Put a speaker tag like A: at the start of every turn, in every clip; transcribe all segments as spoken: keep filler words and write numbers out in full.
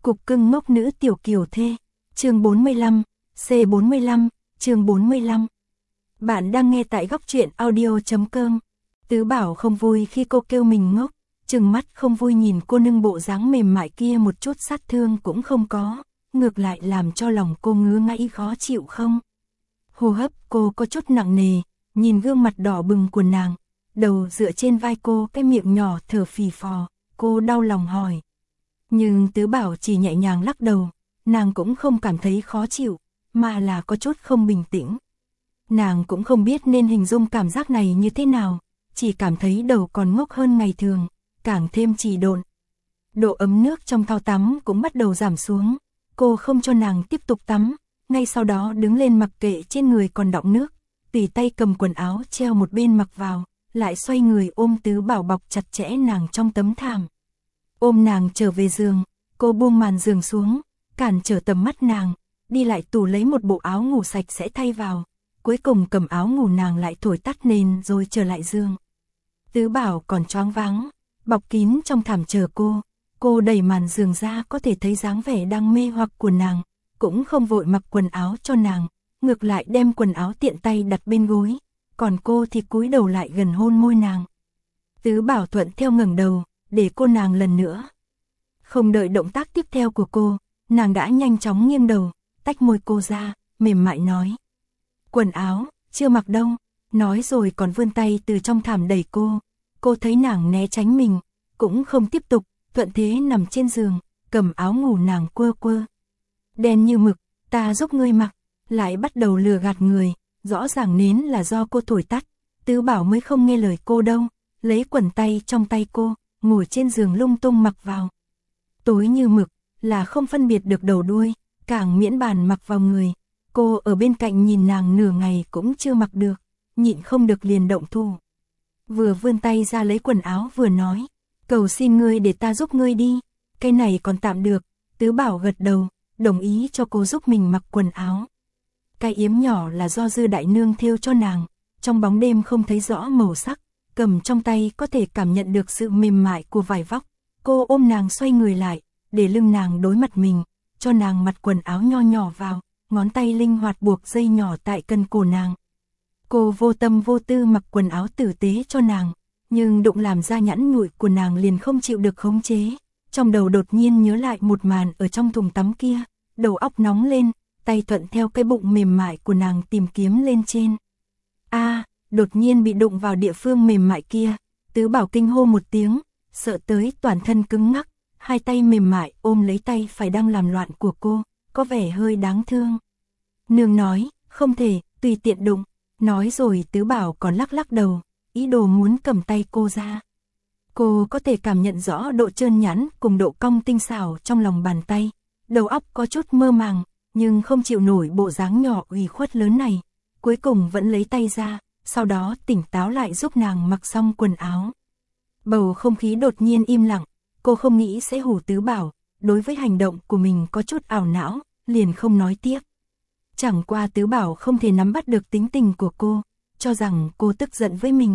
A: Cục cưng ngốc nữ tiểu kiều thê, chương bốn mươi lăm, C bốn mươi lăm, chương bốn mươi lăm. Bạn đang nghe tại góc truyện audio.com. Tứ Bảo không vui khi cô kêu mình ngốc, trừng mắt không vui nhìn cô nâng bộ dáng mềm mại kia, một chút sát thương cũng không có, ngược lại làm cho lòng cô ngứa ngáy khó chịu không. Hô hấp cô có chút nặng nề, nhìn gương mặt đỏ bừng của nàng, đầu dựa trên vai cô, cái miệng nhỏ thở phì phò, cô đau lòng hỏi. Nhưng Tứ Bảo chỉ nhẹ nhàng lắc đầu, nàng cũng không cảm thấy khó chịu, mà là có chút không bình tĩnh. Nàng cũng không biết nên hình dung cảm giác này như thế nào, chỉ cảm thấy đầu còn ngốc hơn ngày thường, càng thêm trì độn. Độ ấm nước trong thau tắm cũng bắt đầu giảm xuống, cô không cho nàng tiếp tục tắm, ngay sau đó đứng lên mặc kệ trên người còn đọng nước, tùy tay cầm quần áo treo một bên mặc vào, lại xoay người ôm Tứ Bảo bọc chặt chẽ nàng trong tấm thảm. Ôm nàng trở về giường, cô buông màn giường xuống, cản trở tầm mắt nàng, đi lại tủ lấy một bộ áo ngủ sạch sẽ thay vào, cuối cùng cầm áo ngủ nàng lại thổi tắt nền rồi trở lại giường. Tứ Bảo còn choáng váng, bọc kín trong thảm chờ cô, cô đẩy màn giường ra có thể thấy dáng vẻ đang mê hoặc của nàng, cũng không vội mặc quần áo cho nàng, ngược lại đem quần áo tiện tay đặt bên gối, còn cô thì cúi đầu lại gần hôn môi nàng. Tứ Bảo thuận theo ngẩng đầu, để cô nàng lần nữa. Không đợi động tác tiếp theo của cô, nàng đã nhanh chóng nghiêng đầu, tách môi cô ra, mềm mại nói. Quần áo, chưa mặc đâu, nói rồi còn vươn tay từ trong thảm đẩy cô. Cô thấy nàng né tránh mình, cũng không tiếp tục, thuận thế nằm trên giường, cầm áo ngủ nàng quơ quơ. Đen như mực, ta giúp ngươi mặc, lại bắt đầu lừa gạt người, rõ ràng nến là do cô thổi tắt. Tứ Bảo mới không nghe lời cô đâu, lấy quần tay trong tay cô, ngồi trên giường lung tung mặc vào. Tối như mực, là không phân biệt được đầu đuôi, càng miễn bàn mặc vào người. Cô ở bên cạnh nhìn nàng nửa ngày cũng chưa mặc được, nhịn không được liền động thủ. Vừa vươn tay ra lấy quần áo vừa nói, cầu xin ngươi để ta giúp ngươi đi, cái này còn tạm được. Tứ Bảo gật đầu, đồng ý cho cô giúp mình mặc quần áo. Cái yếm nhỏ là do Dư đại nương thêu cho nàng, trong bóng đêm không thấy rõ màu sắc, cầm trong tay có thể cảm nhận được sự mềm mại của vải vóc. Cô ôm nàng xoay người lại, để lưng nàng đối mặt mình, cho nàng mặc quần áo nho nhỏ vào, ngón tay linh hoạt buộc dây nhỏ tại cân cổ nàng. Cô vô tâm vô tư mặc quần áo tử tế cho nàng, nhưng đụng làm ra nhẵn nhụi của nàng liền không chịu được khống chế. Trong đầu đột nhiên nhớ lại một màn ở trong thùng tắm kia, đầu óc nóng lên, tay thuận theo cái bụng mềm mại của nàng tìm kiếm lên trên. A, à, đột nhiên bị đụng vào địa phương mềm mại kia, Tứ Bảo kinh hô một tiếng, sợ tới toàn thân cứng ngắc, hai tay mềm mại ôm lấy tay phải đang làm loạn của cô, có vẻ hơi đáng thương. Nương nói, không thể, tùy tiện đụng, nói rồi Tứ Bảo còn lắc lắc đầu, ý đồ muốn cầm tay cô ra. Cô có thể cảm nhận rõ độ trơn nhẵn cùng độ cong tinh xảo trong lòng bàn tay, đầu óc có chút mơ màng, nhưng không chịu nổi bộ dáng nhỏ ủy khuất lớn này, cuối cùng vẫn lấy tay ra, sau đó tỉnh táo lại giúp nàng mặc xong quần áo. Bầu không khí đột nhiên im lặng, cô không nghĩ sẽ hù Tứ Bảo, đối với hành động của mình có chút ảo não, liền không nói tiếp. Chẳng qua Tứ Bảo không thể nắm bắt được tính tình của cô, cho rằng cô tức giận với mình.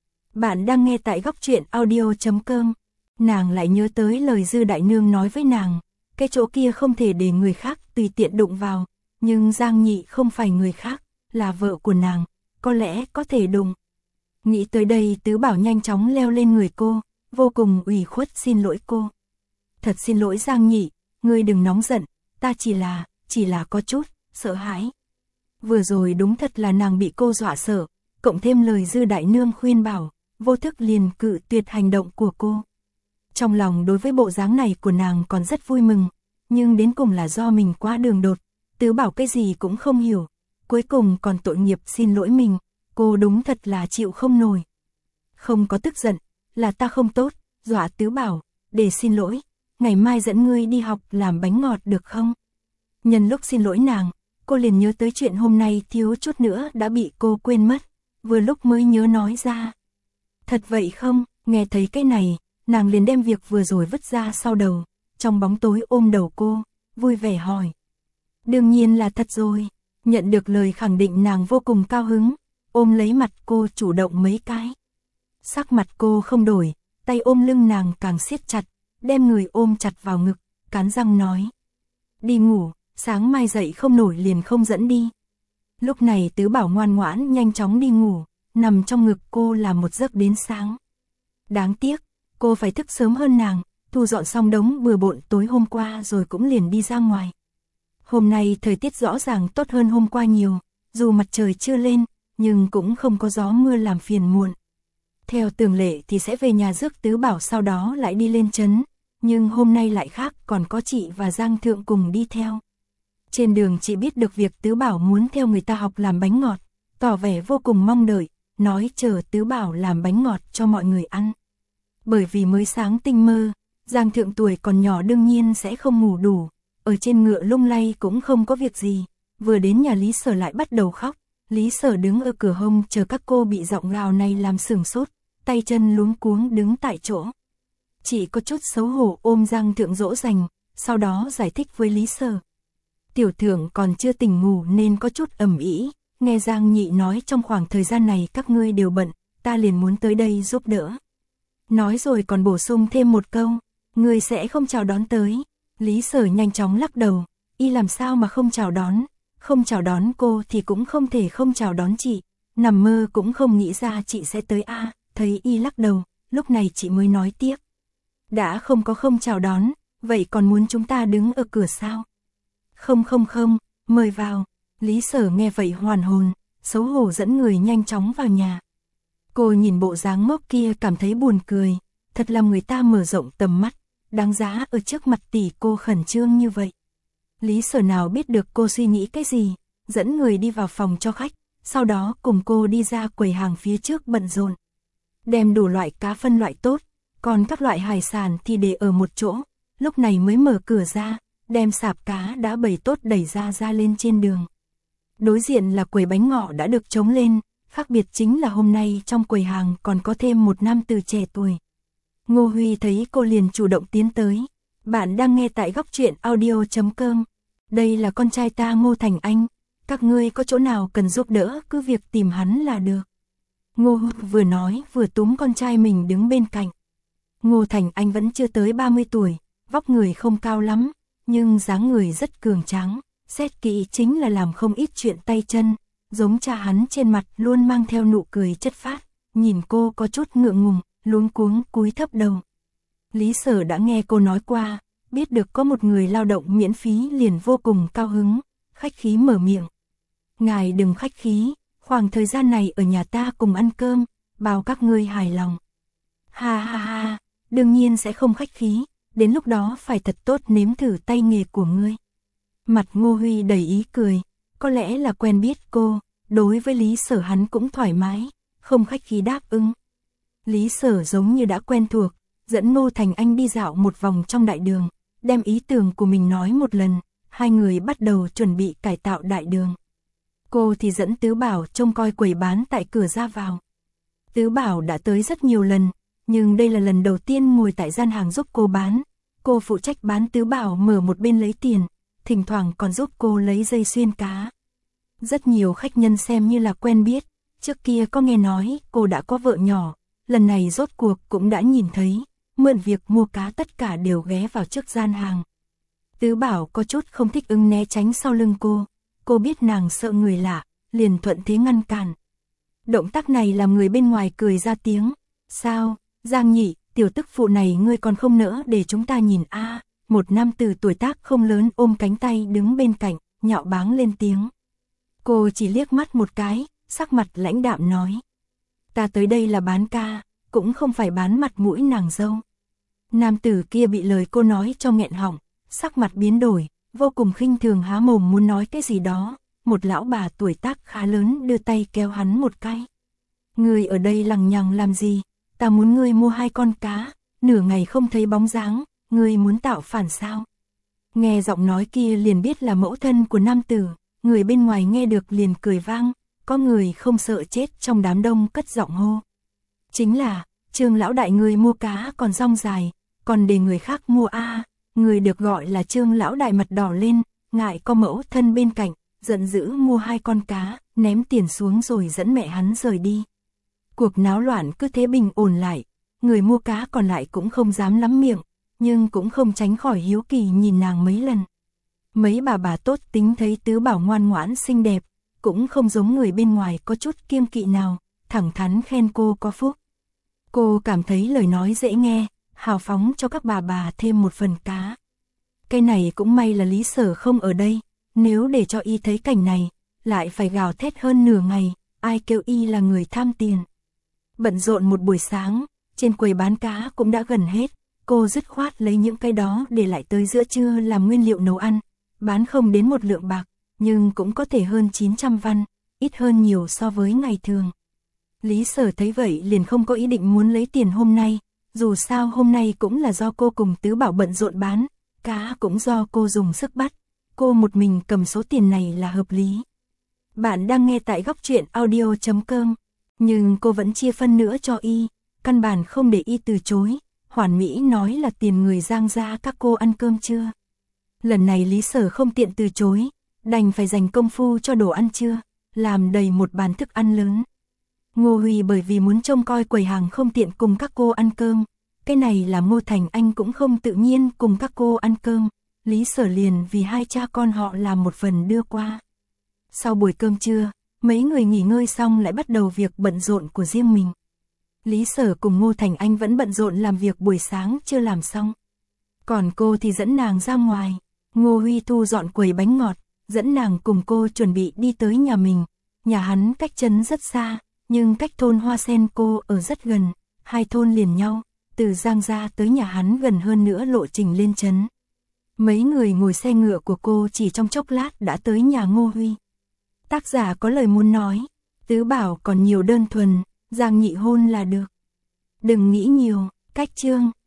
A: Bạn đang nghe tại góc truyện audio.com. Nàng lại nhớ tới lời Dư đại nương nói với nàng, cái chỗ kia không thể để người khác tùy tiện đụng vào, nhưng Giang Nhị không phải người khác, là vợ của nàng, có lẽ có thể đụng. Nghĩ tới đây Tứ Bảo nhanh chóng leo lên người cô, vô cùng ủy khuất xin lỗi cô. Thật xin lỗi Giang Nhị, ngươi đừng nóng giận, ta chỉ là, chỉ là có chút sợ hãi. Vừa rồi đúng thật là nàng bị cô dọa sợ, cộng thêm lời Dư đại nương khuyên bảo, vô thức liền cự tuyệt hành động của cô. Trong lòng đối với bộ dáng này của nàng còn rất vui mừng, nhưng đến cùng là do mình quá đường đột, Tứ Bảo cái gì cũng không hiểu, cuối cùng còn tội nghiệp xin lỗi mình, cô đúng thật là chịu không nổi. Không có tức giận, là ta không tốt, dọa Tứ Bảo, để xin lỗi, ngày mai dẫn ngươi đi học làm bánh ngọt được không? Nhân lúc xin lỗi nàng, cô liền nhớ tới chuyện hôm nay thiếu chút nữa đã bị cô quên mất, vừa lúc mới nhớ nói ra. Thật vậy không? Nghe thấy cái này, nàng liền đem việc vừa rồi vứt ra sau đầu, trong bóng tối ôm đầu cô, vui vẻ hỏi. Đương nhiên là thật rồi. Nhận được lời khẳng định nàng vô cùng cao hứng, ôm lấy mặt cô chủ động mấy cái. Sắc mặt cô không đổi, tay ôm lưng nàng càng siết chặt, đem người ôm chặt vào ngực, cắn răng nói. Đi ngủ, sáng mai dậy không nổi liền không dẫn đi. Lúc này Tứ Bảo ngoan ngoãn nhanh chóng đi ngủ, nằm trong ngực cô là một giấc đến sáng. Đáng tiếc, cô phải thức sớm hơn nàng, thu dọn xong đống bừa bộn tối hôm qua rồi cũng liền đi ra ngoài. Hôm nay thời tiết rõ ràng tốt hơn hôm qua nhiều, dù mặt trời chưa lên, nhưng cũng không có gió mưa làm phiền muộn. Theo tường lệ thì sẽ về nhà rước Tứ Bảo sau đó lại đi lên trấn, nhưng hôm nay lại khác, còn có chị và Giang Thượng cùng đi theo. Trên đường chị biết được việc Tứ Bảo muốn theo người ta học làm bánh ngọt, tỏ vẻ vô cùng mong đợi, nói chờ Tứ Bảo làm bánh ngọt cho mọi người ăn. Bởi vì mới sáng tinh mơ, Giang Thượng tuổi còn nhỏ đương nhiên sẽ không ngủ đủ, ở trên ngựa lung lay cũng không có việc gì, vừa đến nhà Lý Sở lại bắt đầu khóc. Lý Sở đứng ở cửa hông chờ các cô bị giọng gào này làm sửng sốt, tay chân luống cuống đứng tại chỗ. Chị có chút xấu hổ ôm Giang Thượng dỗ dành, sau đó giải thích với Lý Sở. Tiểu Thượng còn chưa tỉnh ngủ nên có chút ầm ĩ, nghe Giang Nhị nói trong khoảng thời gian này các ngươi đều bận, ta liền muốn tới đây giúp đỡ. Nói rồi còn bổ sung thêm một câu, ngươi sẽ không chào đón tới. Lý Sở nhanh chóng lắc đầu, y làm sao mà không chào đón, không chào đón cô thì cũng không thể không chào đón chị, nằm mơ cũng không nghĩ ra chị sẽ tới a. À, thấy y lắc đầu, lúc này chị mới nói tiếp. Đã không có không chào đón, vậy còn muốn chúng ta đứng ở cửa sao? Không không không, mời vào. Lý Sở nghe vậy hoàn hồn, xấu hổ dẫn người nhanh chóng vào nhà. Cô nhìn bộ dáng ngốc kia cảm thấy buồn cười, thật làm người ta mở rộng tầm mắt, đáng giá ở trước mặt tỷ cô khẩn trương như vậy. Lý Sở nào biết được cô suy nghĩ cái gì, dẫn người đi vào phòng cho khách, sau đó cùng cô đi ra quầy hàng phía trước bận rộn. Đem đủ loại cá phân loại tốt, còn các loại hải sản thì để ở một chỗ, lúc này mới mở cửa ra, đem sạp cá đã bày tốt đẩy ra ra lên trên đường. Đối diện là quầy bánh ngọ đã được trống lên, khác biệt chính là hôm nay trong quầy hàng còn có thêm một nam tử trẻ tuổi. Ngô Huy thấy cô liền chủ động tiến tới. Bạn đang nghe tại góc truyện audio chấm com. Đây là con trai ta Ngô Thành Anh, các ngươi có chỗ nào cần giúp đỡ cứ việc tìm hắn là được. Ngô Huy vừa nói vừa túm con trai mình đứng bên cạnh. Ngô Thành Anh vẫn chưa tới ba mươi tuổi, vóc người không cao lắm, nhưng dáng người rất cường tráng, xét kỹ chính là làm không ít chuyện tay chân, giống cha hắn trên mặt luôn mang theo nụ cười chất phác, nhìn cô có chút ngượng ngùng, luống cuống cúi thấp đầu. Lý Sở đã nghe cô nói qua, biết được có một người lao động miễn phí liền vô cùng cao hứng, khách khí mở miệng. Ngài đừng khách khí, khoảng thời gian này ở nhà ta cùng ăn cơm, bảo các ngươi hài lòng. Ha ha ha, đương nhiên sẽ không khách khí, đến lúc đó phải thật tốt nếm thử tay nghề của ngươi. Mặt Ngô Huy đầy ý cười, có lẽ là quen biết cô, đối với Lý Sở hắn cũng thoải mái, không khách khí đáp ứng. Lý Sở giống như đã quen thuộc, dẫn Ngô Thành Anh đi dạo một vòng trong đại đường, đem ý tưởng của mình nói một lần, hai người bắt đầu chuẩn bị cải tạo đại đường. Cô thì dẫn Tứ Bảo trông coi quầy bán tại cửa ra vào. Tứ Bảo đã tới rất nhiều lần, nhưng đây là lần đầu tiên ngồi tại gian hàng giúp cô bán. Cô phụ trách bán, Tứ Bảo mở một bên lấy tiền, thỉnh thoảng còn giúp cô lấy dây xuyên cá. Rất nhiều khách nhân xem như là quen biết, trước kia có nghe nói cô đã có vợ nhỏ, lần này rốt cuộc cũng đã nhìn thấy, mượn việc mua cá tất cả đều ghé vào trước gian hàng. Tứ Bảo có chút không thích ứng né tránh sau lưng cô, cô biết nàng sợ người lạ, liền thuận thế ngăn cản. Động tác này làm người bên ngoài cười ra tiếng, sao, Giang Nhị, tiểu tức phụ này ngươi còn không nỡ để chúng ta nhìn a? À, một nam tử tuổi tác không lớn ôm cánh tay đứng bên cạnh, nhạo báng lên tiếng. Cô chỉ liếc mắt một cái, sắc mặt lãnh đạm nói. Ta tới đây là bán ca, cũng không phải bán mặt mũi nàng dâu. Nam tử kia bị lời cô nói cho nghẹn họng, sắc mặt biến đổi, vô cùng khinh thường há mồm muốn nói cái gì đó. Một lão bà tuổi tác khá lớn đưa tay kéo hắn một cái. Ngươi ở đây lằng nhằng làm gì? Ta muốn ngươi mua hai con cá, nửa ngày không thấy bóng dáng, ngươi muốn tạo phản sao? Nghe giọng nói kia liền biết là mẫu thân của nam tử, người bên ngoài nghe được liền cười vang, có người không sợ chết trong đám đông cất giọng hô. Chính là, Trương lão đại ngươi mua cá còn rong dài, còn để người khác mua a? À, người được gọi là Trương lão đại mặt đỏ lên, ngại có mẫu thân bên cạnh, giận dữ mua hai con cá, ném tiền xuống rồi dẫn mẹ hắn rời đi. Cuộc náo loạn cứ thế bình ổn lại, người mua cá còn lại cũng không dám lắm miệng, nhưng cũng không tránh khỏi hiếu kỳ nhìn nàng mấy lần. Mấy bà bà tốt tính thấy Tứ Bảo ngoan ngoãn xinh đẹp, cũng không giống người bên ngoài có chút kiêng kỵ nào, thẳng thắn khen cô có phúc. Cô cảm thấy lời nói dễ nghe, hào phóng cho các bà bà thêm một phần cá. Cái này cũng may là Lý Sở không ở đây, nếu để cho y thấy cảnh này, lại phải gào thét hơn nửa ngày, ai kêu y là người tham tiền. Bận rộn một buổi sáng, trên quầy bán cá cũng đã gần hết, cô dứt khoát lấy những cái đó để lại tới giữa trưa làm nguyên liệu nấu ăn, bán không đến một lượng bạc, nhưng cũng có thể hơn chín trăm văn, ít hơn nhiều so với ngày thường. Lý Sở thấy vậy liền không có ý định muốn lấy tiền hôm nay, dù sao hôm nay cũng là do cô cùng Tứ Bảo bận rộn bán, cá cũng do cô dùng sức bắt, cô một mình cầm số tiền này là hợp lý. Bạn đang nghe tại góc truyện audio chấm com, nhưng cô vẫn chia phân nữa cho y, căn bản không để y từ chối, hoàn mỹ nói là tiền người Giang gia các cô ăn cơm chưa. Lần này Lý Sở không tiện từ chối, đành phải dành công phu cho đồ ăn trưa, làm đầy một bàn thức ăn lớn. Ngô Huy bởi vì muốn trông coi quầy hàng không tiện cùng các cô ăn cơm, cái này làm Ngô Thành Anh cũng không tự nhiên cùng các cô ăn cơm, Lý Sở liền vì hai cha con họ làm một phần đưa qua. Sau buổi cơm trưa, mấy người nghỉ ngơi xong lại bắt đầu việc bận rộn của riêng mình. Lý Sở cùng Ngô Thành Anh vẫn bận rộn làm việc buổi sáng chưa làm xong. Còn cô thì dẫn nàng ra ngoài, Ngô Huy thu dọn quầy bánh ngọt, dẫn nàng cùng cô chuẩn bị đi tới nhà mình. Nhà hắn cách trấn rất xa, nhưng cách thôn Hoa Sen cô ở rất gần, hai thôn liền nhau, từ Giang gia tới nhà hắn gần hơn nữa lộ trình lên trấn. Mấy người ngồi xe ngựa của cô chỉ trong chốc lát đã tới nhà Ngô Huy. Tác giả có lời muốn nói, Tứ Bảo còn nhiều đơn thuần, Giang nhị hôn là được. Đừng nghĩ nhiều, cách chương.